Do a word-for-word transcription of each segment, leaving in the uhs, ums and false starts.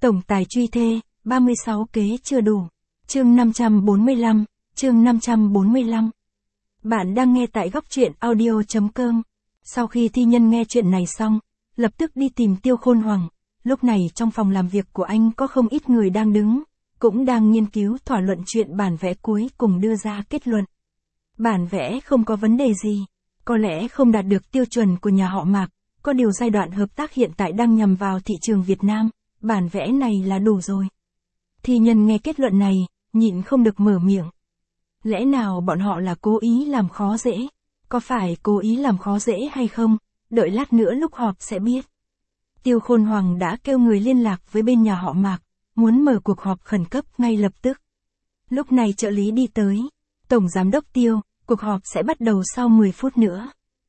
Tổng tài truy thê, ba mươi sáu kế chưa đủ. Chương năm trăm bốn mươi lăm, chương năm trăm bốn mươi lăm. Bạn đang nghe tại góc truyện audio chấm com. Sau khi thi nhân nghe chuyện này xong, lập tức đi tìm Tiêu Khôn Hoàng. Lúc này trong phòng làm việc của anh có không ít người đang đứng, cũng đang nghiên cứu thảo luận chuyện bản vẽ cuối cùng đưa ra kết luận. Bản vẽ không có vấn đề gì, có lẽ không đạt được tiêu chuẩn của nhà họ Mạc, có điều giai đoạn hợp tác hiện tại đang nhằm vào thị trường Việt Nam, bản vẽ này là đủ rồi. Thi nhân nghe kết luận này, nhịn không được mở miệng. Lẽ nào bọn họ là cố ý làm khó dễ? Có phải cố ý làm khó dễ hay không? Đợi lát nữa lúc họp sẽ biết. Tiêu Khôn Hoàng đã kêu người liên lạc với bên nhà họ Mạc, muốn mở cuộc họp khẩn cấp ngay lập tức. Lúc này trợ lý đi tới. Tổng giám đốc Tiêu, cuộc họp sẽ bắt đầu sau mười phút nữa.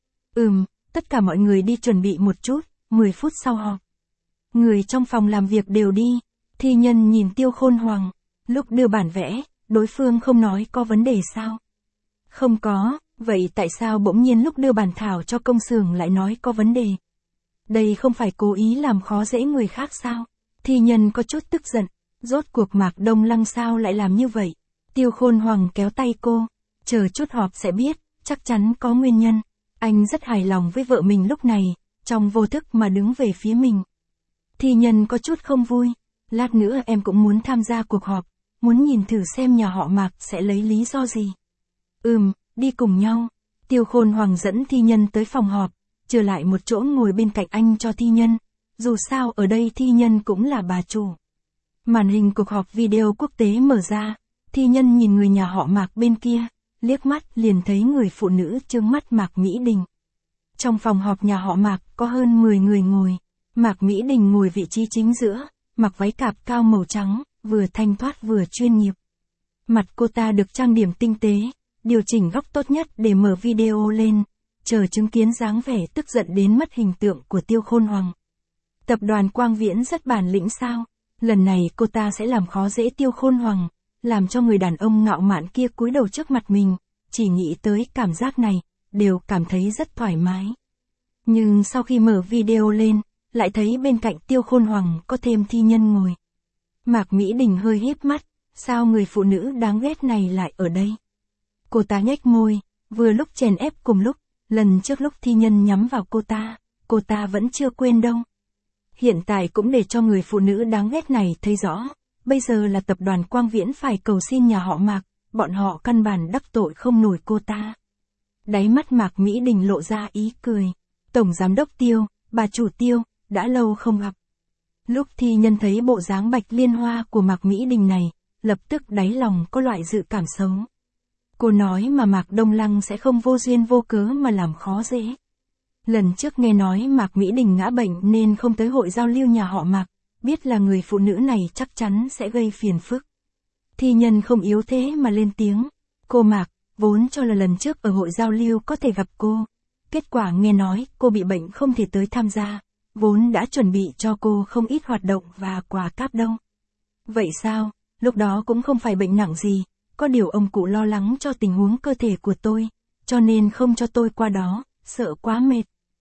Ừm, tất cả mọi người đi chuẩn bị một chút, mười phút sau họp. Người trong phòng làm việc đều đi. Thi nhân nhìn Tiêu Khôn Hoàng. Lúc đưa bản vẽ, đối phương không nói có vấn đề sao? Không có, vậy tại sao bỗng nhiên lúc đưa bản thảo cho công xưởng lại nói có vấn đề? Đây không phải cố ý làm khó dễ người khác sao? Thi nhân có chút tức giận. Rốt cuộc Mạc Đông Lăng sao lại làm như vậy? Tiêu Khôn Hoàng kéo tay cô. Chờ chút họp sẽ biết, chắc chắn có nguyên nhân. Anh rất hài lòng với vợ mình lúc này, trong vô thức mà đứng về phía mình. Thi nhân có chút không vui. Lát nữa em cũng muốn tham gia cuộc họp, muốn nhìn thử xem nhà họ Mạc sẽ lấy lý do gì. Ừm, đi cùng nhau. Tiêu Khôn Hoàng dẫn thi nhân tới phòng họp, trở lại một chỗ ngồi bên cạnh anh cho thi nhân. Dù sao ở đây thi nhân cũng là bà chủ. Màn hình cuộc họp video quốc tế mở ra, thi nhân nhìn người nhà họ Mạc bên kia, liếc mắt liền thấy người phụ nữ trương mắt Mạc Mỹ Đình. Trong phòng họp nhà họ Mạc có hơn mười người ngồi, Mạc Mỹ Đình ngồi vị trí chính giữa, mặc váy cạp cao màu trắng, vừa thanh thoát vừa chuyên nghiệp. Mặt cô ta được trang điểm tinh tế, điều chỉnh góc tốt nhất để mở video lên, chờ chứng kiến dáng vẻ tức giận đến mất hình tượng của Tiêu Khôn Hoàng. Tập đoàn Quang Viễn rất bản lĩnh sao? Lần này cô ta sẽ làm khó dễ Tiêu Khôn Hoàng, làm cho người đàn ông ngạo mạn kia cúi đầu trước mặt mình, chỉ nghĩ tới cảm giác này, đều cảm thấy rất thoải mái. Nhưng sau khi mở video lên, lại thấy bên cạnh Tiêu Khôn Hoàng có thêm thi nhân ngồi. Mạc Mỹ Đình hơi híp mắt, sao người phụ nữ đáng ghét này lại ở đây? Cô ta nhếch môi, vừa lúc chèn ép cùng lúc, lần trước lúc thi nhân nhắm vào cô ta, cô ta vẫn chưa quên đâu. Hiện tại cũng để cho người phụ nữ đáng ghét này thấy rõ, bây giờ là tập đoàn Quang Viễn phải cầu xin nhà họ Mạc, bọn họ căn bản đắc tội không nổi cô ta. Đáy mắt Mạc Mỹ Đình lộ ra ý cười. Tổng giám đốc Tiêu, bà chủ Tiêu, đã lâu không gặp. Lúc thi nhân thấy bộ dáng bạch liên hoa của Mạc Mỹ Đình này, lập tức đáy lòng có loại dự cảm xấu. Cô nói mà Mạc Đông Lăng sẽ không vô duyên vô cớ mà làm khó dễ. Lần trước nghe nói Mạc Mỹ Đình ngã bệnh nên không tới hội giao lưu nhà họ Mạc, biết là người phụ nữ này chắc chắn sẽ gây phiền phức. Thi nhân không yếu thế mà lên tiếng. Cô Mạc, vốn cho là lần trước ở hội giao lưu có thể gặp cô. Kết quả nghe nói cô bị bệnh không thể tới tham gia, vốn đã chuẩn bị cho cô không ít hoạt động và quà cáp đâu. Vậy sao, lúc đó cũng không phải bệnh nặng gì, có điều ông cụ lo lắng cho tình huống cơ thể của tôi, cho nên không cho tôi qua đó, sợ quá mệt.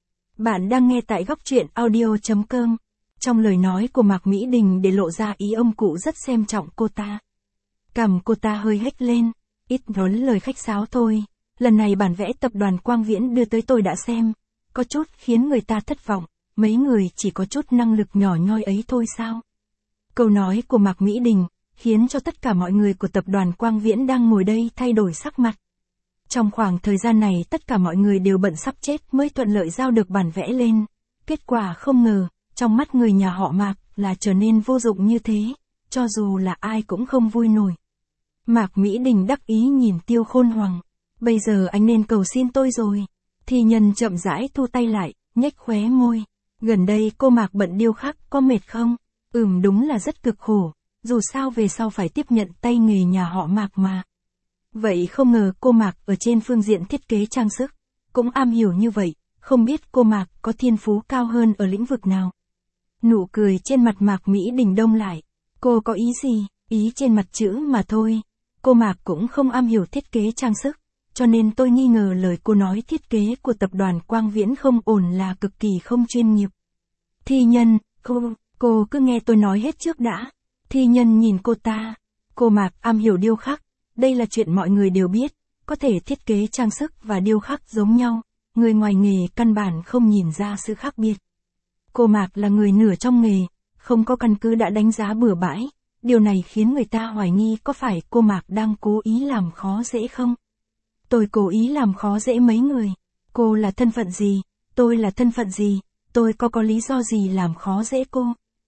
Bạn đang nghe tại góc truyện audio chấm com. Trong lời nói của Mạc Mỹ Đình để lộ ra ý ông cụ rất xem trọng cô ta. Cằm cô ta hơi hếch lên, ít nói lời khách sáo thôi. Lần này bản vẽ tập đoàn Quang Viễn đưa tới tôi đã xem, có chút khiến người ta thất vọng, mấy người chỉ có chút năng lực nhỏ nhoi ấy thôi sao? Câu nói của Mạc Mỹ Đình khiến cho tất cả mọi người của tập đoàn Quang Viễn đang ngồi đây thay đổi sắc mặt. Trong khoảng thời gian này tất cả mọi người đều bận sắp chết mới thuận lợi giao được bản vẽ lên. Kết quả không ngờ, trong mắt người nhà họ Mạc là trở nên vô dụng như thế, cho dù là ai cũng không vui nổi. Mạc Mỹ Đình đắc ý nhìn Tiêu Khôn Hoàng. Bây giờ anh nên cầu xin tôi rồi. Thi nhân chậm rãi thu tay lại, nhếch khóe môi. Gần đây cô Mạc bận điêu khắc, có mệt không? Ừm, đúng là rất cực khổ. Dù sao về sau phải tiếp nhận tay nghề nhà họ Mạc mà. Vậy không ngờ cô Mạc ở trên phương diện thiết kế trang sức, cũng am hiểu như vậy, không biết cô Mạc có thiên phú cao hơn ở lĩnh vực nào? Nụ cười trên mặt Mạc Mỹ Đình đông lại. Cô có ý gì? Ý trên mặt chữ mà thôi. Cô Mạc cũng không am hiểu thiết kế trang sức, cho nên tôi nghi ngờ lời cô nói thiết kế của tập đoàn Quang Viễn không ổn là cực kỳ không chuyên nghiệp. Thi nhân, cô, Cô cứ nghe tôi nói hết trước đã. Thi Nhân nhìn cô ta. Cô Mạc am hiểu điêu khắc. Đây là chuyện mọi người đều biết. Có thể thiết kế trang sức và điêu khắc giống nhau. Người ngoài nghề căn bản không nhìn ra sự khác biệt. Cô Mạc là người nửa trong nghề. Không có căn cứ đã đánh giá bừa bãi. Điều này khiến người ta hoài nghi có phải cô Mạc đang cố ý làm khó dễ không? Tôi cố ý làm khó dễ mấy người. Cô là thân phận gì? Tôi là thân phận gì? Tôi có có lý do gì làm khó dễ cô?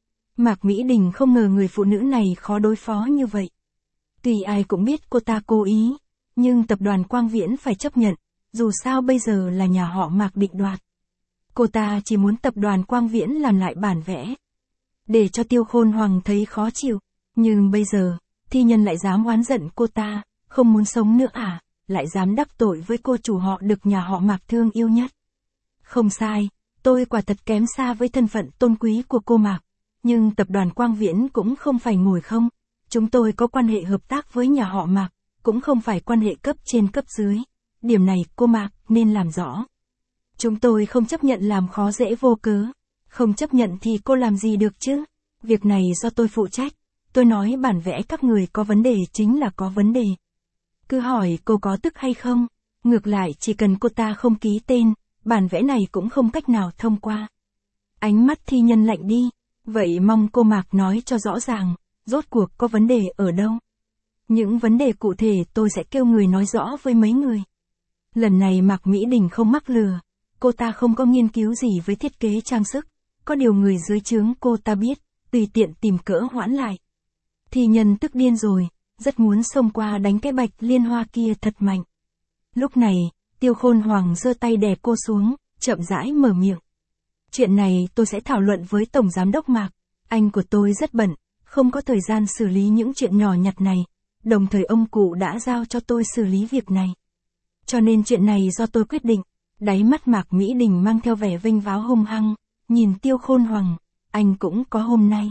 Mạc Mỹ Đình không ngờ người phụ nữ này khó đối phó như vậy. Tuy ai cũng biết cô ta cố ý, nhưng tập đoàn Quang Viễn phải chấp nhận, dù sao bây giờ là nhà họ Mạc định đoạt. Cô ta chỉ muốn tập đoàn Quang Viễn làm lại bản vẽ. Để cho Tiêu Khôn Hoàng thấy khó chịu, nhưng bây giờ, Thi Nhân lại dám oán giận cô ta, không muốn sống nữa à, lại dám đắc tội với cô chủ họ được nhà họ Mạc thương yêu nhất. Không sai, tôi quả thật kém xa với thân phận tôn quý của cô Mạc, nhưng tập đoàn Quang Viễn cũng không phải ngồi không. Chúng tôi có quan hệ hợp tác với nhà họ Mạc, cũng không phải quan hệ cấp trên cấp dưới. Điểm này cô Mạc nên làm rõ. Chúng tôi không chấp nhận làm khó dễ vô cớ. Không chấp nhận thì cô làm gì được chứ? Việc này do tôi phụ trách. Tôi nói bản vẽ các người có vấn đề chính là có vấn đề. Cứ hỏi cô có tức hay không? Ngược lại chỉ cần cô ta không ký tên, bản vẽ này cũng không cách nào thông qua. Ánh mắt Thi Nhân lạnh đi. Vậy mong cô Mạc nói cho rõ ràng, rốt cuộc có vấn đề ở đâu? Những vấn đề cụ thể tôi sẽ kêu người nói rõ với mấy người. Lần này Mạc Mỹ Đình không mắc lừa. Cô ta không có nghiên cứu gì với thiết kế trang sức. Có điều người dưới trướng cô ta biết, tùy tiện tìm cỡ hoãn lại. Thi Nhân tức điên rồi, rất muốn xông qua đánh cái Bạch Liên Hoa kia thật mạnh. Lúc này, Tiêu Khôn Hoàng giơ tay đè cô xuống, chậm rãi mở miệng. Chuyện này tôi sẽ thảo luận với Tổng Giám đốc Mạc. Anh của tôi rất bận, không có thời gian xử lý những chuyện nhỏ nhặt này. Đồng thời ông cụ đã giao cho tôi xử lý việc này. Cho nên chuyện này do tôi quyết định. Đáy mắt Mạc Mỹ Đình mang theo vẻ vênh váo hung hăng, nhìn Tiêu Khôn Hoàng, anh cũng có hôm nay.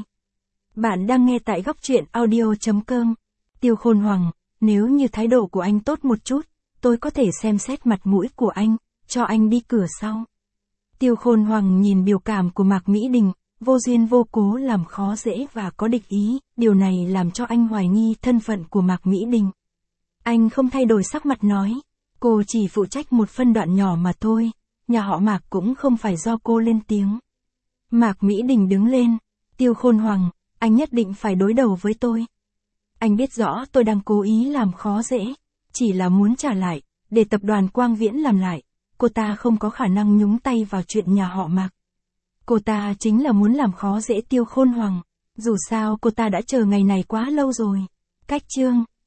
Bạn đang nghe tại góc truyện audio chấm com. Tiêu Khôn Hoàng, nếu như thái độ của anh tốt một chút, tôi có thể xem xét mặt mũi của anh, cho anh đi cửa sau. Tiêu Khôn Hoàng nhìn biểu cảm của Mạc Mỹ Đình, vô duyên vô cố làm khó dễ và có địch ý, điều này làm cho anh hoài nghi thân phận của Mạc Mỹ Đình. Anh không thay đổi sắc mặt nói, cô chỉ phụ trách một phân đoạn nhỏ mà thôi, nhà họ Mạc cũng không phải do cô lên tiếng. Mạc Mỹ Đình đứng lên, Tiêu Khôn Hoàng, anh nhất định phải đối đầu với tôi. Anh biết rõ tôi đang cố ý làm khó dễ, chỉ là muốn trả lại, để tập đoàn Quang Viễn làm lại. Cô ta không có khả năng nhúng tay vào chuyện nhà họ Mạc. Cô ta chính là muốn làm khó dễ Tiêu Khôn Hoàng. Dù sao cô ta đã chờ ngày này quá lâu rồi. Cách chương